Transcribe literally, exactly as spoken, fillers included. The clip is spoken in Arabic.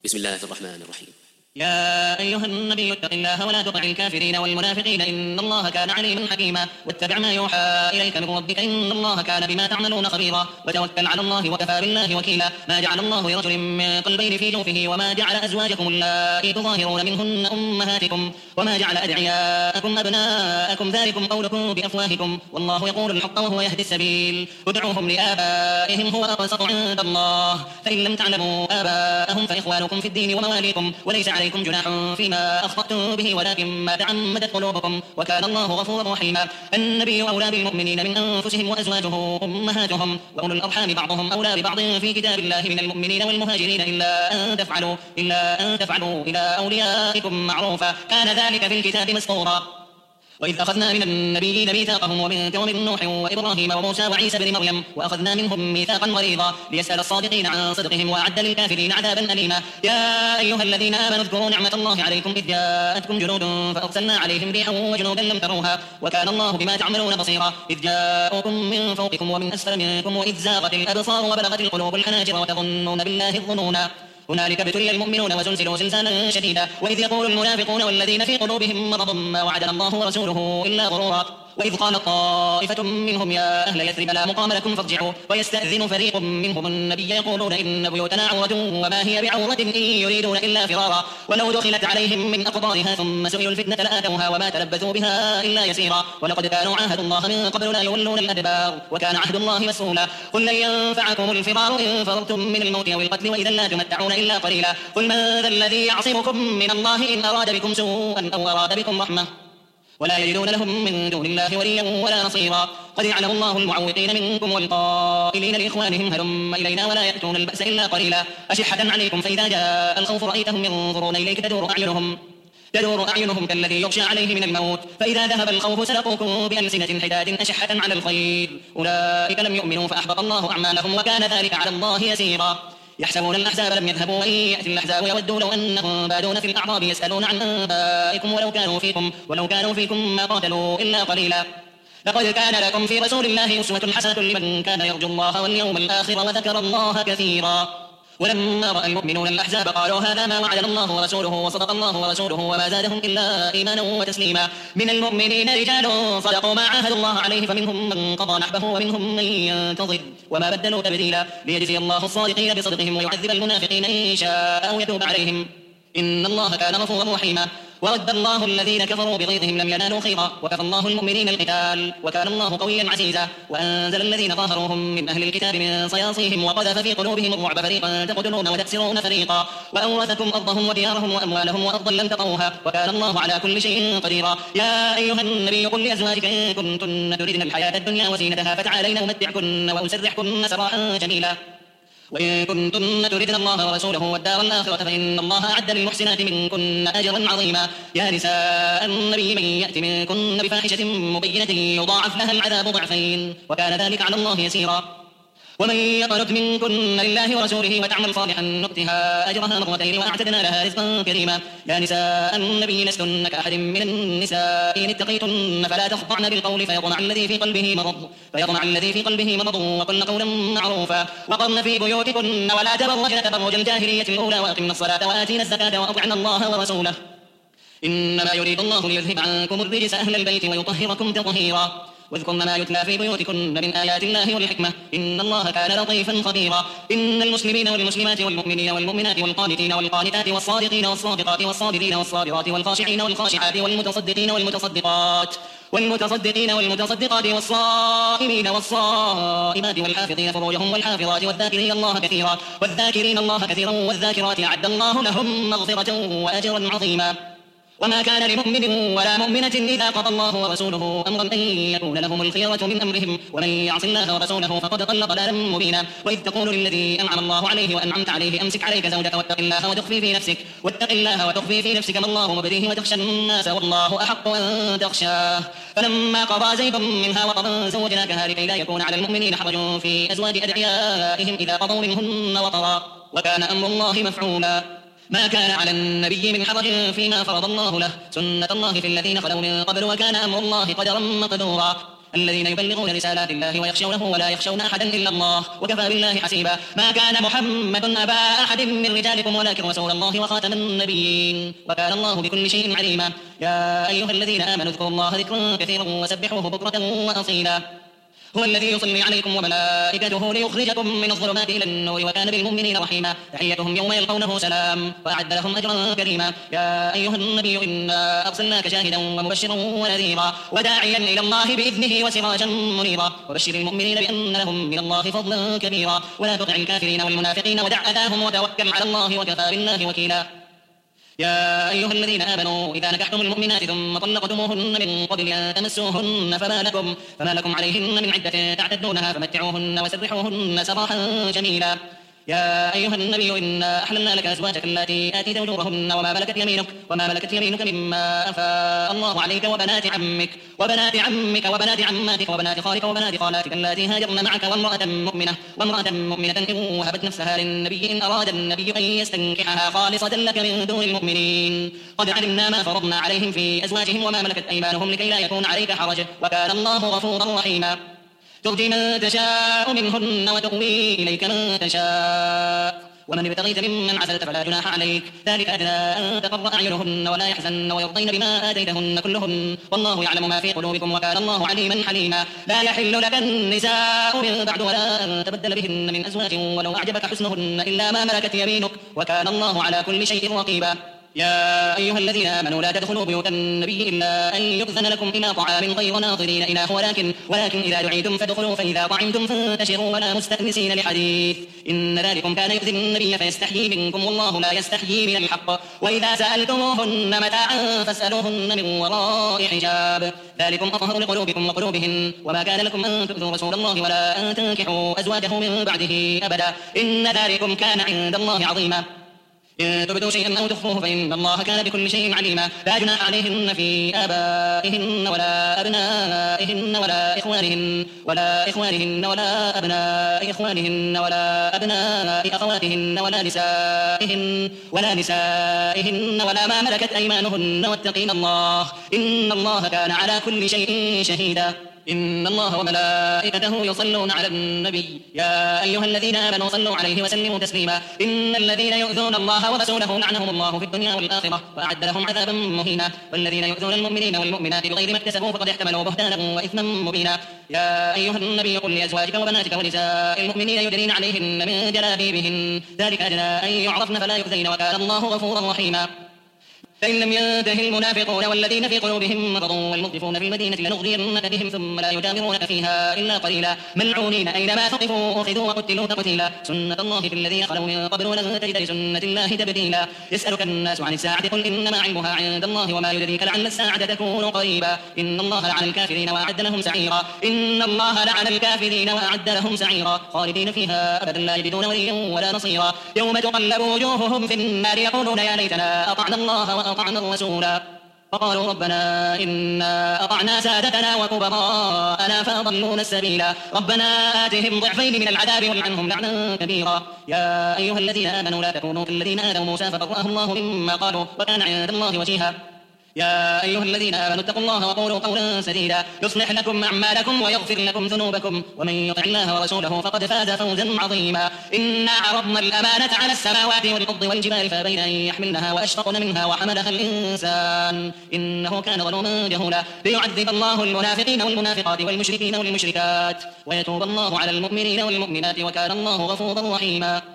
بسم الله الرحمن الرحيم. يا أيها النبي اتق الله ولا تطع الكافرين والمنافقين إن الله كان عليما حكيما واتبع ما يوحى إليك من ربك إن الله كان بما تعملون خبيرا وتوكل على الله وكفى بالله وكيلا ما جعل الله لرجل من قلبين في جوفه وما جعل أزواجكم اللائي تظاهرون منهن أمهاتكم وما جعل أدعياءكم أبناءكم ذلكم قولكم بأفواهكم والله يقول الحق وهو يهدي السبيل ادعوهم لآبائهم هو أقسط عند الله فإن لم تعلموا آباءهم فإخوانكم في الدين ومواليكم وليس عليكم جناح فيما أخطأتم به ولكن ما تعمدت قلوبكم وكان الله غفورا رحيما. النبي أولى بالمؤمنين من أنفسهم وأزواجه أمهاتهم وأولو الأرحام بعضهم أولى ببعض في كتاب الله من المؤمنين والمهاجرين إلا أن تفعلوا إلا أن تفعلوا إلى أوليائكم معروفا كان ذلك في الكتاب مسطورا. وإذ أخذنا من النبيين ميثاقهم ومنك ومن نوح وإبراهيم وموسى وعيسى بن مريم وأخذنا منهم ميثاقا غليظا ليسأل الصادقين عن صدقهم وأعد للكافرين عذابا أليما. يا أيها الذين آمنوا اذكروا نعمة الله عليكم إذ جاءتكم جنود فأرسلنا عليهم ريحا وجنودا لم تروها وكان الله بما تعملون بصيرا. إذ جاءوكم من فوقكم ومن أسفل منكم وإذ زاغت الأبصار وبلغت القلوب الحناجر وتظنون بالله الظنونا هنالك ابتلي المؤمنون وزلزلوا زلزالا شديدا. وإذ يقول المنافقون والذين في قلوبهم مرض ما وعدنا الله ورسوله إلا غرورا. وإذ قال طائفة منهم يا أهل يثرب لا مقام لكم فارجعوا ويستأذن فريق منهم النبي يقولون إن بيوتنا عورة وما هي بعورة إن يريدون إلا فرارا ولو دخلت عليهم من أقطارها ثم سئلوا الفتنة لآتوها وما تلبثوا بها إلا يسيرا ولقد كانوا عاهدوا الله من قبل لا يولون الأدبار وكان عهد الله مسؤولا. قل لن ينفعكم الفرار إن فررتم من الموت أو القتل وإذا لا تمتعون إلا قليلا. قل من ذا الذي يعصمكم من الله إن أراد بكم سوءا أو أراد بكم رحمة ولا يجدون لهم من دون الله وليا ولا نصيرا. قد يعلم الله المعوقين منكم والقائلين لإخوانهم هلم إلينا ولا يأتون البأس إلا قليلا. أشحة عليكم فإذا جاء الخوف رأيتهم ينظرون إليك تدور أعينهم تدور أعينهم كالذي يغشى عليه من الموت فإذا ذهب الخوف سلقوكم بألسنة حداد أشحة على الخير أولئك لم يؤمنوا فأحبط الله أعمالهم وكان ذلك على الله يسيرا. يحسبون الأحزاب لم يذهبوا وإن يأتي الأحزاب يودوا لو أنهم بادون في الأعراب يسألون عن آبائكم ولو كانوا فيكم ولو كانوا فيكم ما قاتلوا إلا قليلا. لقد كان لكم في رسول الله أسوة حسنة لمن كان يرجو الله واليوم الآخر وذكر الله كثيرا. ولما رأى المؤمنون الأحزاب قالوا هذا ما وعدنا الله ورسوله وصدق الله ورسوله وما زادهم إلا إيمانا وتسليما. من المؤمنين رجال صدقوا ما عاهدوا الله عليه فمنهم من قضى نحبه ومنهم من ينتظر وما بدلوا تبديلا ليجزي الله الصادقين بصدقهم ويعذب المنافقين إن شاء أو يتوب عليهم إن الله كان غفورا رحيما. ورد الله الذين كفروا بغيظهم لم ينالوا خيرا وكفى الله المؤمنين القتال وكان الله قويا عزيزا. وأنزل الذين ظاهروهم من أهل الكتاب من صياصيهم وقذف في قلوبهم الرعب فريقا تقتلون وتأسرون فريقا وأورثكم أرضهم وديارهم وأموالهم وأرضا لم تطئوها وكان الله على كل شيء قديرا. يا أيها النبي قل لأزواجك إن كنتن تردن الحياة الدنيا وزينتها فتعالين أمتعكن وأسرحكن سراحا جميلا وإن كنتن تردن الله ورسوله والدار الآخرة فإن الله أعد للمحسنات منكن أجرا عظيما. يا نساء النبي من يأت منكن بفاحشة مبينة يضاعف لها العذاب ضعفين وكان ذلك على الله يسيرا. ومن يقنت منكن لله ورسوله وتعمل صالحا نؤتها أجرها مرتين وأعتدنا لها رزقا كريما. يا نساء النبي لستن كأحد من النساء إن اتقيتن فلا تخضعن بالقول فيطمع الذي في قلبه مرض فيطمع الذي في قلبه مرض وقلن قولا معروفا وقرن في بيوتكن ولا تبرجن تبرج الجاهلية الأولى وأقمن الصلاة وآتينا الزكاة وأطعنا الله ورسوله إنما يريد الله ليذهب عنكم الرجس أهل البيت ويطهركم تطهيرا. واذكرن ما يتلى في بيوتكن من آيات الله والحكمة إن الله كان لطيفا خبيرا. إن المسلمين والمسلمات والمؤمنين والمؤمنات والقانتين والقانتات والصادقين والصادقات والصابرين والصابرات والخاشعين والخاشعات والمتصدقين والمتصدقات والمتصدقين والمتصدقات والصائمين والصائمات والحافظين فروجهم والحافظات والذاكرين الله كثيرا والذاكرين الله كثيرا والذاكرات أعد الله لهم مغفرة وأجرا عظيما. وما كان لمؤمن ولا مؤمنة إذا قضى الله ورسوله أمرا أن يكون لهم الخيرة من أمرهم ومن يعص الله ورسوله فقد ضل ضلالا مبينا. وإذ تقول للذي أنعم الله عليه وأنعمت عليه أمسك عليك زوجك واتق الله وتخفي في نفسك واتق الله وتخفي في نفسك ما الله مبديه وتخشى الناس والله أحق أن تخشاه. فلما قضى زيد منها وطرا زوجناكها لكي لا يكون على المؤمنين حرج في أزواج أدعيائهم إذا قضوا منهن وطرا وكان أمر الله مفعولا. ما كان على النبي من حرج فيما فرض الله له سنة الله في الذين خلوا من قبل وكان أمر الله قدرا مقدورا. الذين يبلغون رسالات الله ويخشونه ولا يخشون أحدا إلا الله وكفى بالله حسيبا. ما كان محمد أبا أحد من رجالكم ولكن رسول الله وخاتم النبيين وكان الله بكل شيء عليما. يا أيها الذين آمنوا اذكروا الله ذكرا كثيرا وسبحوه بكرة وأصيلا. هو الذي يصلي عليكم وملائكته ليخرجكم من الظلمات إلى النور وكان بالمؤمنين رحيما. تحيتهم يوم يلقونه سلام وأعد لهم أجرا كريما. يا أيها النبي إنا أرسلناك شاهدا ومبشرا ونذيرا وداعيا إلى الله بإذنه وسراجا منيرا وبشر المؤمنين بأن لهم من الله فضلا كبيرا. ولا تطع الكافرين والمنافقين ودع أذاهم وتوكل على الله وكفى بالله وكيلا. يا أيها الذين آمنوا إذا نكحتم المؤمنات ثم طلقتموهن من قبل أن تمسوهن فما لكم, فما لكم عليهن من عدة تعتدونها فمتعوهن وسرحوهن سراحا جميلا. يا أيها النبي إنا أحللنا لك أزواجك التي آتيت أجورهن وما ملكت يمينك وما ملكت يمينك مما أفاء الله عليك وبنات عمك وبنات عمك وبنات عماتك وبنات خالك وبنات خالاتك اللاتي هاجرن معك وامرأة مؤمنة وامرأة مؤمنة إن وهبت نفسها للنبي إن أراد النبي أن يستنكحها خالصة لك من دون المؤمنين. قد علمنا ما فرضنا عليهم في أزواجهم وما ملكت أيمانهم لكي لا يكون عليك حرج وكان الله غفورا رحيما. ترجي من تشاء منهن وتؤوي إليك من تشاء ومن ابتغيت ممن عزلت فلا جناح عليك. ذلك أدنى أن تقر أعينهن ولا يحزن ويرضين بما آتيتهن كلهن والله يعلم ما في قلوبكم وكان الله عليما حليما. لا يحل لك النساء من بعد ولا أن تبدل بهن من أزواج ولو أعجبك حسنهن إلا ما ملكت يمينك وكان الله على كل شيء رقيبا. يا أيها الذين آمنوا لا تدخلوا بيوت النبي إلا أن يؤذن لكم إلى طعام غير ناظرين إناه ولكن, ولكن إذا دعيتم فادخلوا فإذا طعمتم فانتشروا ولا مستأنسين لحديث إن ذلكم كان يؤذي النبي فيستحيي منكم والله لا يستحيي من الحق. وإذا سألتموهن متاعا فاسألوهن من وراء حجاب ذلكم أطهر لقلوبكم وقلوبهن وما كان لكم أن تؤذوا رسول الله ولا أن تنكحوا أزواجه من بعده أبدا إن ذلكم كان عند الله عظيما. إن تبدوا شيئا أو تخفوه فإن الله كان بكل شيء عليما. لا جناح عليهن في آبائهن ولا أبنائهن ولا إخوانهن ولا إخوانهن ولا أبناء إخوانهن ولا أبناء أخواتهن ولا نسائهن ولا نسائهن ولا ما ملكت أيمانهن واتقين الله إن الله كان على كل شيء شهيدا. إن الله وملائكته يصلون على النبي يا أيها الذين آمنوا صلوا عليه وسلموا تسليما. إن الذين يؤذون الله ورسوله لعنهم الله في الدنيا والآخرة وأعد لهم عذابا مهينا. والذين يؤذون المؤمنين والمؤمنات بغير ما اكتسبوا فقد احتملوا بهتانا وإثما مبينا. يا أيها النبي قل لأزواجك وبناتك ونساء المؤمنين يدنين عليهن من جلابيبهن ذلك أدنى أن يعرفن فلا يؤذين وكان الله غفورا رحيما. فإن لم ينته المنافقون والذين في قلوبهم مرض والمرجفون في المدينة لنغرينك بهم ثم لا يجاورونك فيها إلا قليلا ملعونين أينما ثقفوا أخذوا وقتلوا تقتيلا. سنة الله في الذين خلوا من قبل ولن تجد لسنة الله تبديلا. يسألك الناس عن الساعة قل إنما علمها عند الله وما يدريك لعل الساعة تكون قريبا. إن الله لعن الكافرين وأعد لهم سعيرا. إن الله لعن الكافرين وأعد لهم سعيرا خالدين فيها أبدا لا يجدون وليا ولا نصيرا. يوم تقلب وجوههم في النار يقولون يا ليتنا أطعنا الله وأطعنا الرسول فقالوا ربنا إنا أطعنا سادتنا وكبراءنا فأضلونا السبيلا. ربنا آتهم ضعفين من العذاب والعنهم لعنا كبيرا. يا أيها الذين آمنوا لا تكونوا كالذين آذوا موسى فبرأه الله مما قالوا وكان عند الله وجيها. يا أيها الذين آمنوا اتقوا الله وقولوا قولا سديدا يصلح لكم أعمالكم ويغفر لكم ذنوبكم ومن يطع الله ورسوله فقد فاز فوزا عظيما. إنا عرضنا الأمانة على السماوات والأرض والجبال فأبين أن يحملنها وأشفقن منها وحملها الإنسان إنه كان ظلوما جهولا. ليعذب الله المنافقين والمنافقات والمشركين والمشركات ويتوب الله على المؤمنين والمؤمنات وكان الله غفورا رحيما.